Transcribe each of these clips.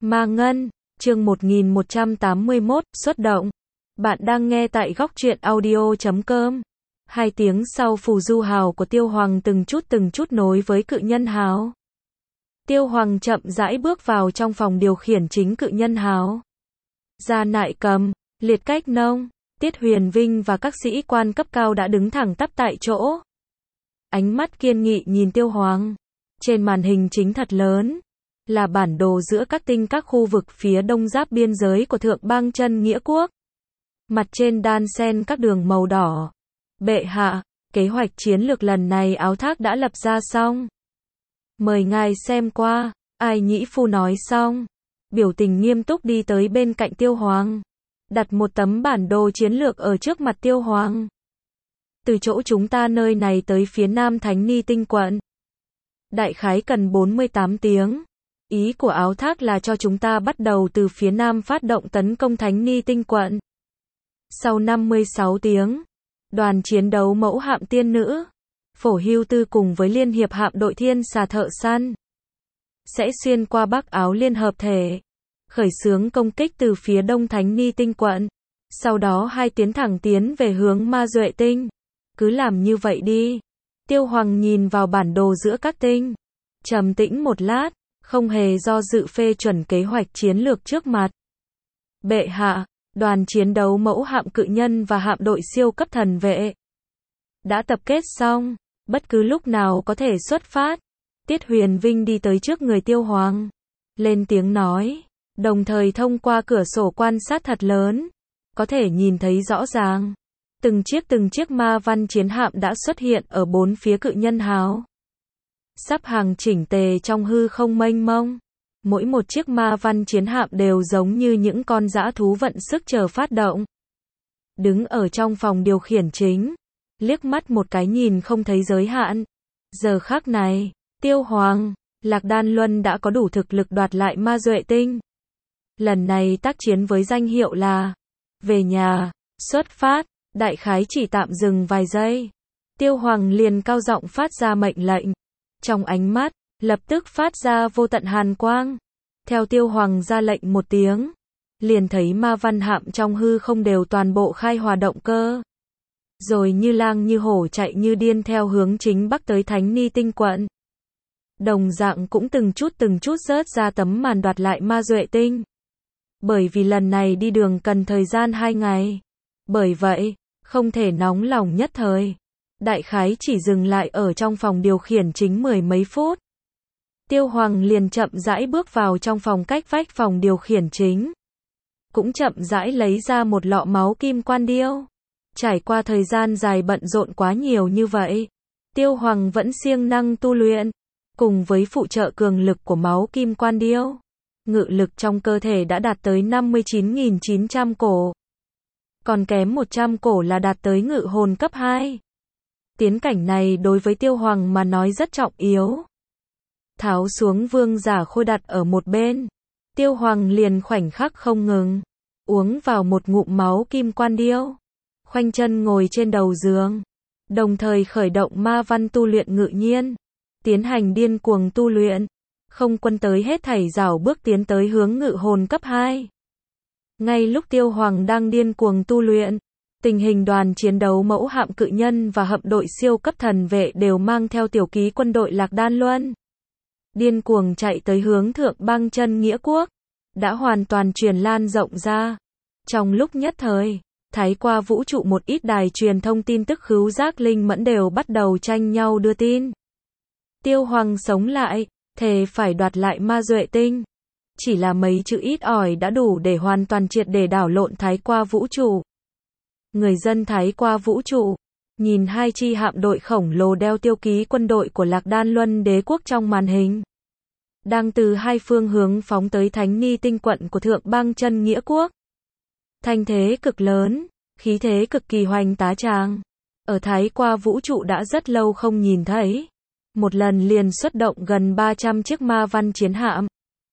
Ma Ngân, chương 1181, xuất động. Bạn đang nghe tại góc truyện audio.com. 2 tiếng sau phù du hào của Tiêu Hoàng từng chút nối với cự nhân hào. Tiêu Hoàng chậm rãi bước vào trong phòng điều khiển chính cự nhân hào. Gia Nại Cầm, Liệt Cách Nông, Tiết Huyền Vinh và các sĩ quan cấp cao đã đứng thẳng tắp tại chỗ. Ánh mắt kiên nghị nhìn Tiêu Hoàng. Trên màn hình chính thật lớn là bản đồ giữa các tinh các khu vực phía đông giáp biên giới của Thượng Bang Chân Nghĩa Quốc. Mặt trên đan xen các đường màu đỏ. Bệ hạ, kế hoạch chiến lược lần này Áo Thác đã lập ra xong. Mời ngài xem qua. Ai Nhĩ Phu nói xong, biểu tình nghiêm túc đi tới bên cạnh Tiêu Hoàng, đặt một tấm bản đồ chiến lược ở trước mặt Tiêu Hoàng. Từ chỗ chúng ta nơi này tới phía nam Thánh Ni Tinh quận, đại khái cần 48 tiếng. Ý của Áo Thác là cho chúng ta bắt đầu từ phía nam phát động tấn công Thánh Ni Tinh quận. Sau 56 tiếng, đoàn chiến đấu mẫu hạm tiên nữ, Phổ Hưu Tư cùng với Liên hiệp hạm đội Thiên Xà Thợ Săn sẽ xuyên qua Bắc Áo Liên hợp thể, khởi xướng công kích từ phía đông Thánh Ni Tinh quận. Sau đó tiến thẳng về hướng Ma Duệ Tinh. Cứ làm như vậy đi. Tiêu Hoàng nhìn vào bản đồ giữa các tinh, trầm tĩnh một lát, không hề do dự phê chuẩn kế hoạch chiến lược trước mặt. Bệ hạ, đoàn chiến đấu mẫu hạm cự nhân và hạm đội siêu cấp thần vệ đã tập kết xong, bất cứ lúc nào có thể xuất phát. Tiết Huyền Vinh đi tới trước người Tiêu Hoàng, lên tiếng nói, đồng thời thông qua cửa sổ quan sát thật lớn, có thể nhìn thấy rõ ràng. Từng chiếc ma văn chiến hạm đã xuất hiện ở bốn phía cự nhân hào. Sắp hàng chỉnh tề trong hư không mênh mông. Mỗi một chiếc ma văn chiến hạm đều giống như những con dã thú vận sức chờ phát động. Đứng ở trong phòng điều khiển chính, liếc mắt một cái nhìn không thấy giới hạn. Giờ khắc này, Tiêu Hoàng, Lạc Đan Luân đã có đủ thực lực đoạt lại Ma Duệ Tinh. Lần này tác chiến với danh hiệu là về nhà, xuất phát. Đại khái chỉ tạm dừng vài giây. Tiêu Hoàng liền cao giọng phát ra mệnh lệnh. Trong ánh mắt, lập tức phát ra vô tận hàn quang. Theo Tiêu Hoàng ra lệnh một tiếng, liền thấy ma văn hạm trong hư không đều toàn bộ khai hỏa động cơ. Rồi như lang như hổ chạy như điên theo hướng chính bắc tới Thánh Ni Tinh quận. Đồng dạng cũng từng chút rớt ra tấm màn đoạt lại Ma Duệ Tinh. Bởi vì lần này đi đường cần thời gian 2 ngày. Bởi vậy, không thể nóng lòng nhất thời. Đại khái chỉ dừng lại ở trong phòng điều khiển chính 10 mấy phút. Tiêu Hoàng liền chậm rãi bước vào trong phòng cách vách phòng điều khiển chính. Cũng chậm rãi lấy ra một lọ máu kim quan điêu. Trải qua thời gian dài bận rộn quá nhiều như vậy, Tiêu Hoàng vẫn siêng năng tu luyện. Cùng với phụ trợ cường lực của máu kim quan điêu, ngự lực trong cơ thể đã đạt tới 59.900 cổ. Còn kém 100 cổ là đạt tới ngự hồn cấp 2. Tiến cảnh này đối với Tiêu Hoàng mà nói rất trọng yếu. Tháo xuống vương giả khôi đặt ở một bên. Tiêu Hoàng liền khoảnh khắc không ngừng uống vào một ngụm máu kim quan điêu. Khoanh chân ngồi trên đầu giường. Đồng thời khởi động ma văn tu luyện ngự nhiên. Tiến hành điên cuồng tu luyện. Không quân tới hết thảy rảo bước tiến tới hướng ngự hồn cấp 2. Ngay lúc Tiêu Hoàng đang điên cuồng tu luyện, tình hình đoàn chiến đấu mẫu hạm cự nhân và hạm đội siêu cấp thần vệ đều mang theo tiểu ký quân đội Lạc Đan Luân. Điên cuồng chạy tới hướng Thượng Bang Chân Nghĩa Quốc, đã hoàn toàn truyền lan rộng ra. Trong lúc nhất thời, thái qua vũ trụ một ít đài truyền thông tin tức khứu giác linh mẫn đều bắt đầu tranh nhau đưa tin. Tiêu Hoàng sống lại, thề phải đoạt lại Ma Duệ Tinh. Chỉ là mấy chữ ít ỏi đã đủ để hoàn toàn triệt để đảo lộn thái qua vũ trụ. Người dân thái qua vũ trụ, nhìn 2 chi hạm đội khổng lồ đeo tiêu ký quân đội của Lạc Đan Luân đế quốc trong màn hình. Đang từ 2 phương hướng phóng tới Thánh Ni Tinh quận của Thượng Bang Chân Nghĩa Quốc. Thanh thế cực lớn, khí thế cực kỳ hoành tá tràng. Ở thái qua vũ trụ đã rất lâu không nhìn thấy. Một lần liền xuất động gần 300 chiếc ma văn chiến hạm.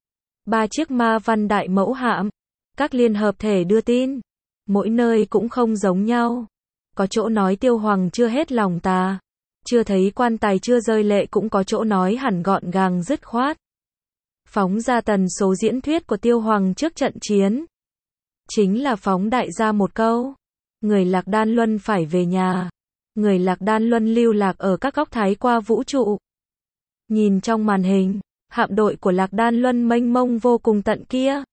3 chiếc ma văn đại mẫu hạm. Các liên hợp thể đưa tin. Mỗi nơi cũng không giống nhau. Có chỗ nói Tiêu Hoàng chưa hết lòng tà. Chưa thấy quan tài chưa rơi lệ, cũng có chỗ nói hẳn gọn gàng dứt khoát. phóng ra tần số diễn thuyết của Tiêu Hoàng trước trận chiến. Chính là phóng đại ra một câu. Người Lạc Đan Luân phải về nhà. Người Lạc Đan Luân lưu lạc ở các góc thái qua vũ trụ. Nhìn trong màn hình, hạm đội của Lạc Đan Luân mênh mông vô cùng tận kia.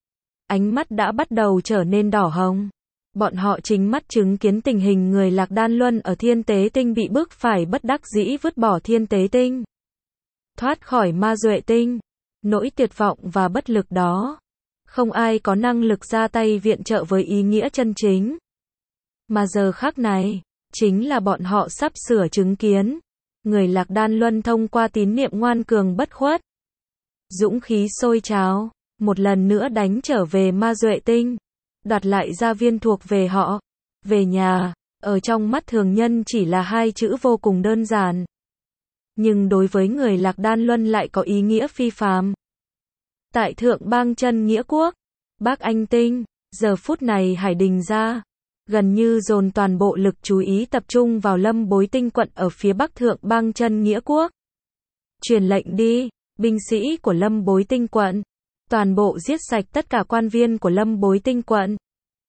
Ánh mắt đã bắt đầu trở nên đỏ hồng. Bọn họ chính mắt chứng kiến tình hình người Lạc Đan Luân ở Thiên Tế Tinh bị bức phải bất đắc dĩ vứt bỏ Thiên Tế Tinh. Thoát khỏi Ma Duệ Tinh. Nỗi tuyệt vọng và bất lực đó. Không ai có năng lực ra tay viện trợ với ý nghĩa chân chính. Mà giờ khắc này, chính là bọn họ sắp sửa chứng kiến. Người Lạc Đan Luân thông qua tín niệm ngoan cường bất khuất. Dũng khí sôi trào, một lần nữa đánh trở về Ma Duệ Tinh. Đoạt lại gia viên thuộc về họ. Về nhà, ở trong mắt thường nhân chỉ là hai chữ vô cùng đơn giản. Nhưng đối với người Lạc Đan Luân lại có ý nghĩa phi phàm. Tại Thượng Bang Chân Nghĩa Quốc, Bắc Anh Tinh, giờ phút này Hải Đình gia gần như dồn toàn bộ lực chú ý tập trung vào Lâm Bối Tinh quận ở phía Bắc Thượng Bang Chân Nghĩa Quốc. Truyền lệnh đi, binh sĩ của Lâm Bối Tinh quận, toàn bộ giết sạch tất cả quan viên của Lâm Bối Tinh quận.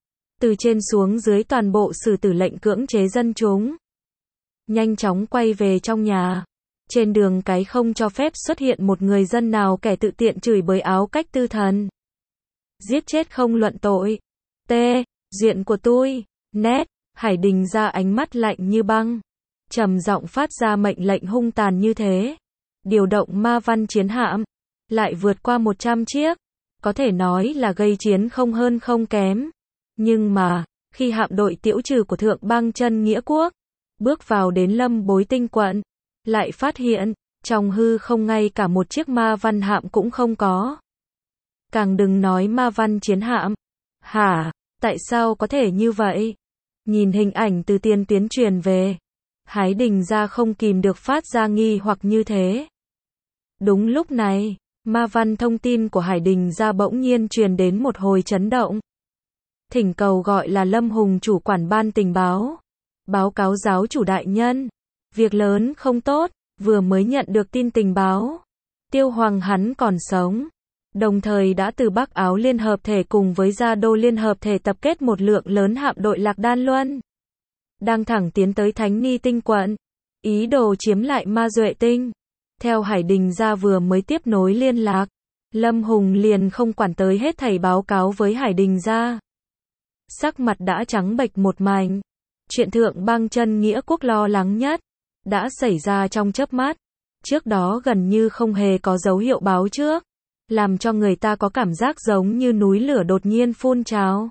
Từ trên xuống dưới toàn bộ xử tử lệnh cưỡng chế dân chúng. Nhanh chóng quay về trong nhà. Trên đường cái không cho phép xuất hiện một người dân nào kẻ tự tiện chửi bới áo cách tư thần. Giết chết không luận tội. T. Diện của tôi. Nét. Hải Đình ra ánh mắt lạnh như băng. Trầm giọng phát ra mệnh lệnh hung tàn như thế. Điều động ma văn chiến hạm. Lại vượt qua 100 chiếc. Có thể nói là gây chiến không hơn không kém. Nhưng mà, khi hạm đội tiễu trừ của Thượng Bang Chân Nghĩa Quốc bước vào đến Lâm Bối Tinh quận, lại phát hiện, trong hư không ngay cả một chiếc ma văn hạm cũng không có. Càng đừng nói ma văn chiến hạm. Hả? Tại sao có thể như vậy? Nhìn hình ảnh từ tiền tuyến truyền về, Hải Đình ra không kìm được phát ra nghi hoặc như thế. Đúng lúc này, ma văn thông tin của Hải Đình ra bỗng nhiên truyền đến một hồi chấn động. Thỉnh cầu gọi là Lâm Hùng chủ quản ban tình báo. Báo cáo giáo chủ đại nhân. Việc lớn không tốt, vừa mới nhận được tin tình báo. Tiêu Hoàng hắn còn sống. Đồng thời đã từ Bắc Áo Liên Hợp Thể cùng với Gia Đô Liên Hợp Thể tập kết một lượng lớn hạm đội Lạc Đan Luân. Đang thẳng tiến tới Thánh Ni Tinh quận. Ý đồ chiếm lại Ma Duệ Tinh. Theo Hải Đình ra vừa mới tiếp nối liên lạc. Lâm Hùng liền không quản tới hết thảy báo cáo với Hải Đình ra. Sắc mặt đã trắng bệch một mảnh. Chuyện Thượng Bang Chân Nghĩa Quốc lo lắng nhất đã xảy ra trong chớp mắt. Trước đó gần như không hề có dấu hiệu báo trước, làm cho người ta có cảm giác giống như núi lửa đột nhiên phun trào.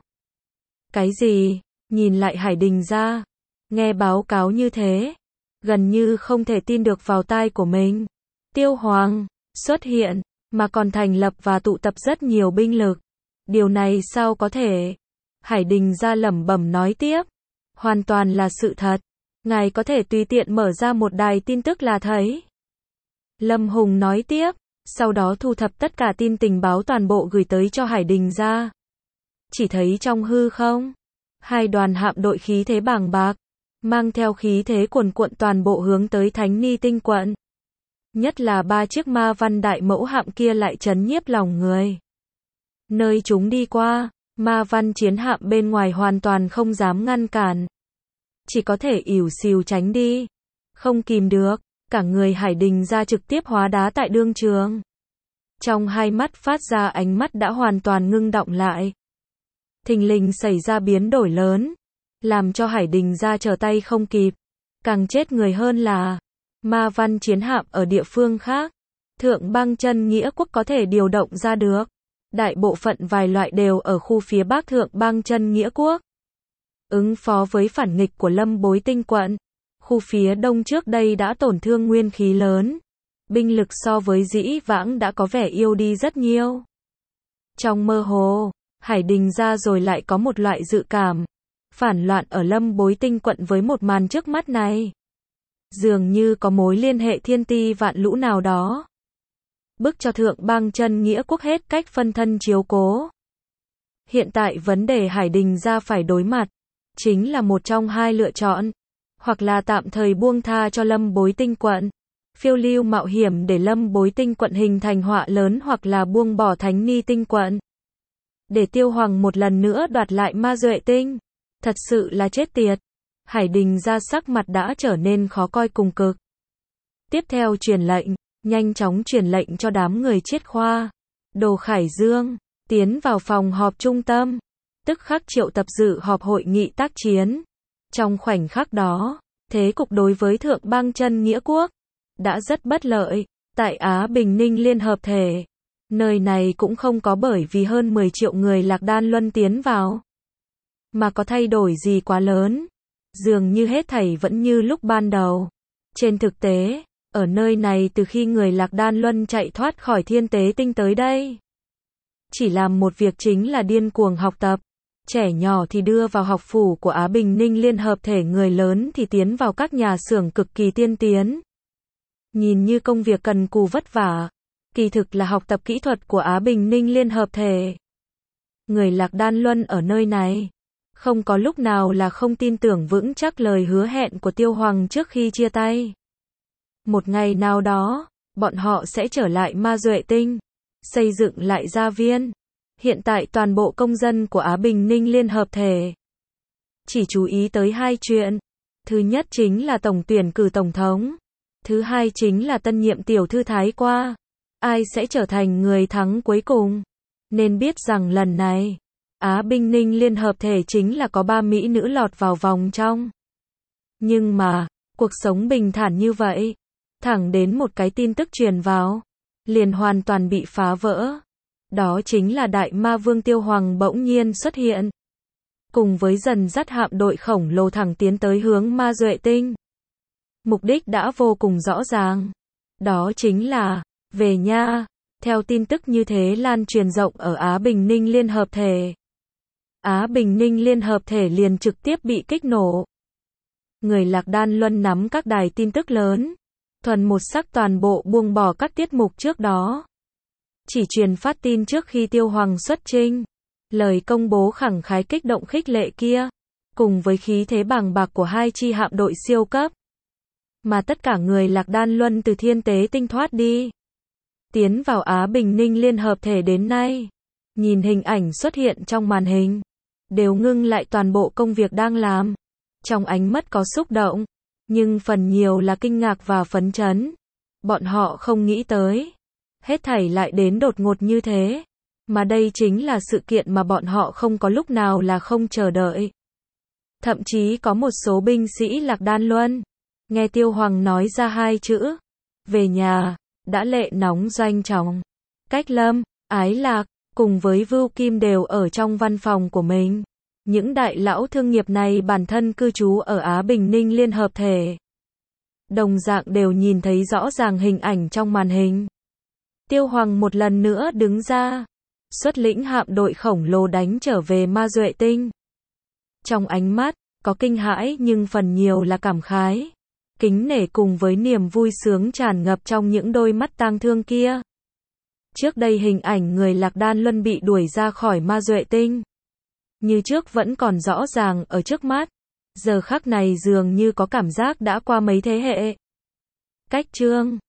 Cái gì? Nhìn lại Hải Đình ra, nghe báo cáo như thế, gần như không thể tin được vào tai của mình. Tiêu Hoàng xuất hiện, mà còn thành lập và tụ tập rất nhiều binh lực. Điều này sao có thể? Hải Đình ra lẩm bẩm nói tiếp. Hoàn toàn là sự thật. Ngài có thể tùy tiện mở ra một đài tin tức là thấy. Lâm Hùng nói tiếp, sau đó thu thập tất cả tin tình báo toàn bộ gửi tới cho Hải Đình ra. Chỉ thấy trong hư không, hai đoàn hạm đội khí thế bàng bạc, mang theo khí thế cuồn cuộn toàn bộ hướng tới Thánh Ni Tinh quận. Nhất là 3 chiếc ma văn đại mẫu hạm kia lại chấn nhiếp lòng người. Nơi chúng đi qua, ma văn chiến hạm bên ngoài hoàn toàn không dám ngăn cản. Chỉ có thể ỉu xìu tránh đi. Không kìm được, cả người Hải Đình ra trực tiếp hóa đá tại đương trường. Trong hai mắt phát ra ánh mắt đã hoàn toàn ngưng đọng lại. Thình lình xảy ra biến đổi lớn, làm cho Hải Đình ra trở tay không kịp. Càng chết người hơn là ma văn chiến hạm ở địa phương khác. Thượng Bang Chân Nghĩa Quốc có thể điều động ra được. Đại bộ phận vài loại đều ở khu phía Bắc Thượng Bang Chân Nghĩa Quốc. Ứng phó với phản nghịch của Lâm Bối Tinh quận, khu phía Đông trước đây đã tổn thương nguyên khí lớn. Binh lực so với dĩ vãng đã có vẻ yếu đi rất nhiều. Trong mơ hồ, Hải Đình ra rồi lại có một loại dự cảm. Phản loạn ở Lâm Bối Tinh quận với một màn trước mắt này. Dường như có mối liên hệ thiên ti vạn lũ nào đó. Bức cho Thượng Bang Chân Nghĩa Quốc hết cách phân thân chiếu cố. Hiện tại vấn đề Hải Đình ra phải đối mặt, chính là một trong hai lựa chọn. Hoặc là tạm thời buông tha cho Lâm Bối Tinh quận, phiêu lưu mạo hiểm để lâm bối tinh quận hình thành họa lớn hoặc là buông bỏ thánh ni tinh quận. Để Tiêu Hoàng một lần nữa đoạt lại ma duệ tinh. Thật sự là chết tiệt. Hải Đình ra sắc mặt đã trở nên khó coi cùng cực. Tiếp theo truyền lệnh, nhanh chóng truyền lệnh cho đám người Chiết Khoa, Đồ Khải Dương, tiến vào phòng họp trung tâm, tức khắc triệu tập dự họp hội nghị tác chiến. Trong khoảnh khắc đó, thế cục đối với Thượng Bang Chân Nghĩa Quốc đã rất bất lợi. Tại Á Bình Ninh Liên Hợp Thể, nơi này cũng không có bởi vì hơn 10 triệu người Lạc Đan Luân tiến vào mà có thay đổi gì quá lớn. Dường như hết thảy vẫn như lúc ban đầu. Trên thực tế, ở nơi này từ khi người Lạc Đan Luân chạy thoát khỏi Thiên Tế Tinh tới đây, chỉ làm một việc chính là điên cuồng học tập. Trẻ nhỏ thì đưa vào học phủ của Á Bình Ninh Liên Hợp Thể, người lớn thì tiến vào các nhà xưởng cực kỳ tiên tiến. Nhìn như công việc cần cù vất vả, kỳ thực là học tập kỹ thuật của Á Bình Ninh Liên Hợp Thể. Người Lạc Đan Luân ở nơi này, không có lúc nào là không tin tưởng vững chắc lời hứa hẹn của Tiêu Hoàng trước khi chia tay. Một ngày nào đó, bọn họ sẽ trở lại ma duệ tinh, xây dựng lại gia viên. Hiện tại toàn bộ công dân của Á Bình Ninh Liên Hợp Thể chỉ chú ý tới hai chuyện. Thứ nhất chính là tổng tuyển cử tổng thống. Thứ hai chính là tân nhiệm tiểu thư Thái Qua. Ai sẽ trở thành người thắng cuối cùng? Nên biết rằng lần này, Á Bình Ninh Liên Hợp Thể chính là có 3 mỹ nữ lọt vào vòng trong. Nhưng mà, cuộc sống bình thản như vậy, thẳng đến một cái tin tức truyền vào, liền hoàn toàn bị phá vỡ. Đó chính là Đại Ma Vương Tiêu Hoàng bỗng nhiên xuất hiện, cùng với dần dắt hạm đội khổng lồ thẳng tiến tới hướng ma duệ tinh. Mục đích đã vô cùng rõ ràng. Đó chính là, về nha. Theo tin tức như thế lan truyền rộng ở Á Bình Ninh Liên Hợp Thể, Á Bình Ninh Liên Hợp Thể liền trực tiếp bị kích nổ. Người Lạc Đan Luân nắm các đài tin tức lớn, thuần một sắc toàn bộ buông bỏ các tiết mục trước đó, chỉ truyền phát tin trước khi Tiêu Hoàng xuất chinh. Lời công bố khẳng khái kích động khích lệ kia, cùng với khí thế bàng bạc của hai chi hạm đội siêu cấp, mà tất cả người Lạc Đan Luân từ Thiên Tế Tinh thoát đi, tiến vào Á Bình Ninh Liên Hợp Thể đến nay, nhìn hình ảnh xuất hiện trong màn hình, đều ngưng lại toàn bộ công việc đang làm. Trong ánh mắt có xúc động, nhưng phần nhiều là kinh ngạc và phấn chấn. Bọn họ không nghĩ tới, hết thảy lại đến đột ngột như thế, mà đây chính là sự kiện mà bọn họ không có lúc nào là không chờ đợi. Thậm chí có một số binh sĩ Lạc Đan Luân, nghe Tiêu Hoàng nói ra hai chữ, về nhà, đã lệ nóng doanh trọng. Cách Lâm, Ái Lạc, cùng với Vưu Kim đều ở trong văn phòng của mình. Những đại lão thương nghiệp này bản thân cư trú ở Á Bình Ninh Liên Hợp Thể, đồng dạng đều nhìn thấy rõ ràng hình ảnh trong màn hình. Tiêu Hoàng một lần nữa đứng ra, xuất lĩnh hạm đội khổng lồ đánh trở về ma duệ tinh. Trong ánh mắt, có kinh hãi nhưng phần nhiều là cảm khái, kính nể cùng với niềm vui sướng tràn ngập trong những đôi mắt tang thương kia. Trước đây hình ảnh người Lạc Đan Luân bị đuổi ra khỏi ma duệ tinh, như trước vẫn còn rõ ràng ở trước mắt. Giờ khắc này dường như có cảm giác đã qua mấy thế hệ. Cách chương